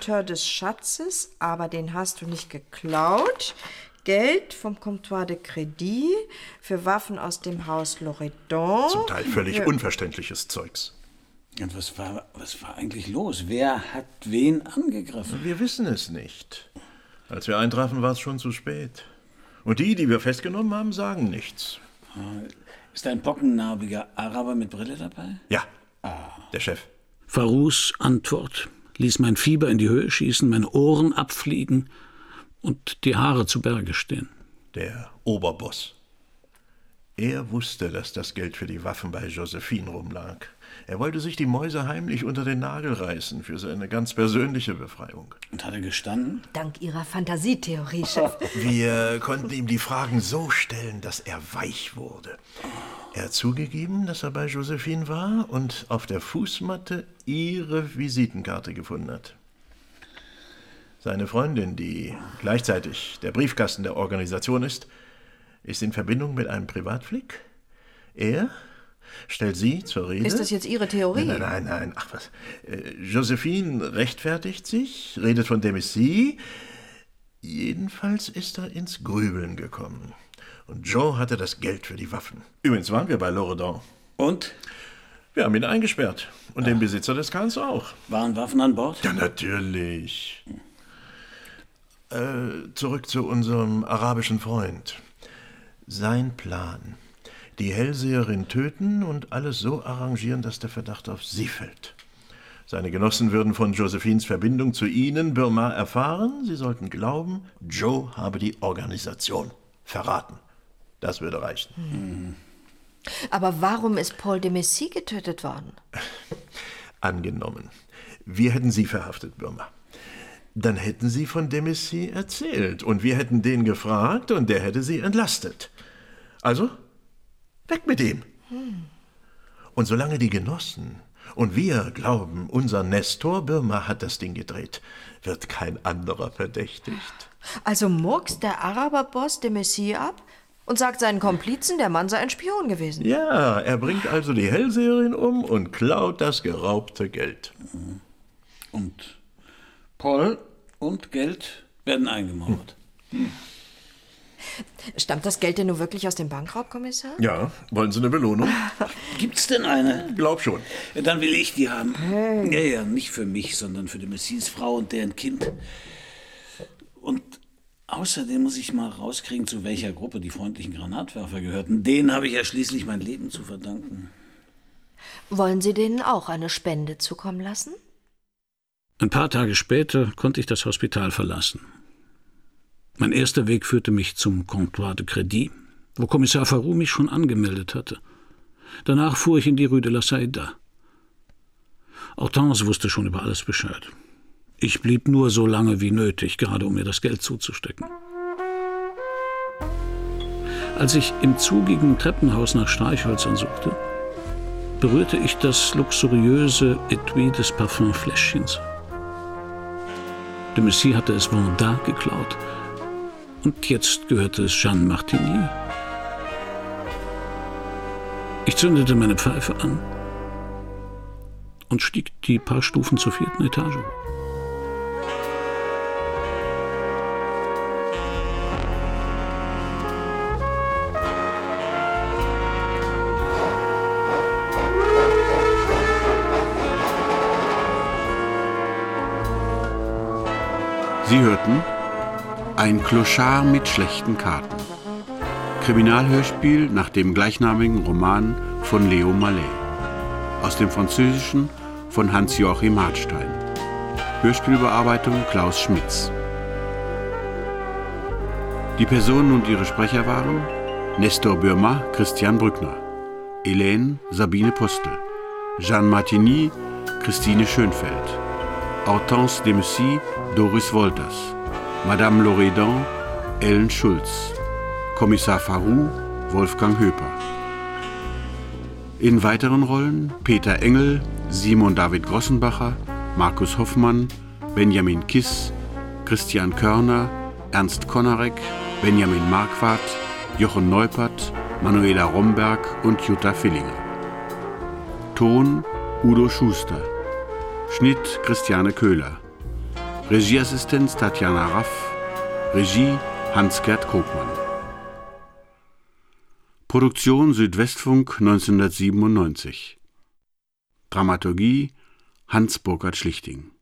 aber den hast du nicht geklaut. Geld vom Comptoir de Crédit für Waffen aus dem Haus Loredon. Zum Teil völlig unverständliches Zeugs. Und was war eigentlich los? Wer hat wen angegriffen? Wir wissen es nicht. Als wir eintrafen, war es schon zu spät. Und die wir festgenommen haben, sagen nichts. Ist ein pockennarbiger Araber mit Brille dabei? Ja, der Chef. Farous' Antwort ließ mein Fieber in die Höhe schießen, meine Ohren abfliegen und die Haare zu Berge stehen. Der Oberboss. Er wusste, dass das Geld für die Waffen bei Josephine rumlag. Er wollte sich die Mäuse heimlich unter den Nagel reißen für seine ganz persönliche Befreiung. Und hat er gestanden? Dank Ihrer Fantasietheorie, Chef. Wir konnten ihm die Fragen so stellen, dass er weich wurde. Er hat zugegeben, dass er bei Josephine war und auf der Fußmatte ihre Visitenkarte gefunden hat. Seine Freundin, die gleichzeitig der Briefkasten der Organisation ist in Verbindung mit einem Privatflick. Er stellt sie zur Rede. Ist das jetzt Ihre Theorie? Nein. Ach was. Josephine rechtfertigt sich, redet von de Messy. Jedenfalls ist er ins Grübeln gekommen. Und Joe hatte das Geld für die Waffen. Übrigens waren wir bei Loredon. Und? Wir haben ihn eingesperrt. Und den Besitzer des Kahns auch. Waren Waffen an Bord? Ja, natürlich. Zurück zu unserem arabischen Freund. Sein Plan. Die Hellseherin töten und alles so arrangieren, dass der Verdacht auf sie fällt. Seine Genossen würden von Josephines Verbindung zu ihnen, Birma, erfahren. Sie sollten glauben, Joe habe die Organisation verraten. Das würde reichen. Aber warum ist Paul de Messy getötet worden? Angenommen, wir hätten Sie verhaftet, Birma. Dann hätten Sie von de Messy erzählt und wir hätten den gefragt und der hätte Sie entlastet. Also, weg mit ihm. Und solange die Genossen Und wir glauben, unser Nestor Birma hat das Ding gedreht. Wird kein anderer verdächtigt. Also murkst der Araberboss de Messier ab und sagt seinen Komplizen, der Mann sei ein Spion gewesen. Ja, er bringt also die Hellseherin um und klaut das geraubte Geld. Und Paul und Geld werden eingemauert. Stammt das Geld denn nur wirklich aus dem Bankraub, Kommissar? Ja, wollen Sie eine Belohnung? Gibt's denn eine? Glaub schon. Ja, dann will ich die haben. Hey. Ja, nicht für mich, sondern für die Messias Frau und deren Kind. Und außerdem muss ich mal rauskriegen, zu welcher Gruppe die freundlichen Granatwerfer gehörten. Denen habe ich ja schließlich mein Leben zu verdanken. Wollen Sie denen auch eine Spende zukommen lassen? Ein paar Tage später konnte ich das Hospital verlassen. Mein erster Weg führte mich zum Comptoir de Crédit, wo Kommissar Farou mich schon angemeldet hatte. Danach fuhr ich in die Rue de la Saïda. Hortense wusste schon über alles Bescheid. Ich blieb nur so lange wie nötig, gerade um mir das Geld zuzustecken. Als ich im zugigen Treppenhaus nach Streichhölzern suchte, berührte ich das luxuriöse Etui des Parfümfläschchens. De Messier hatte es Vendôme geklaut. Und jetzt gehörte es Jeanne Martigny. Ich zündete meine Pfeife an und stieg die paar Stufen zur 4. Etage hoch. Sie hörten Ein Clochard mit schlechten Karten. Kriminalhörspiel nach dem gleichnamigen Roman von Leo Mallet. Aus dem Französischen von Hans-Joachim Hartstein. Hörspielbearbeitung Klaus Schmitz. Die Personen und ihre Sprecher waren Nestor Birma, Christian Brückner, Helene, Sabine Postel, Jeanne Martigny, Christine Schönfeld, Hortense de Messy, Doris Wolters, Madame Loredan, Ellen Schulz, Kommissar Farou, Wolfgang Höper. In weiteren Rollen Peter Engel, Simon David Grossenbacher, Markus Hoffmann, Benjamin Kiss, Christian Körner, Ernst Konarek, Benjamin Marquardt, Jochen Neupert, Manuela Romberg und Jutta Villinger. Ton Udo Schuster. Schnitt Christiane Köhler. Regieassistenz Tatjana Raff. Regie Hans-Gerd Krogmann. Produktion Südwestfunk 1997. Dramaturgie Hans Burkhard Schlichting.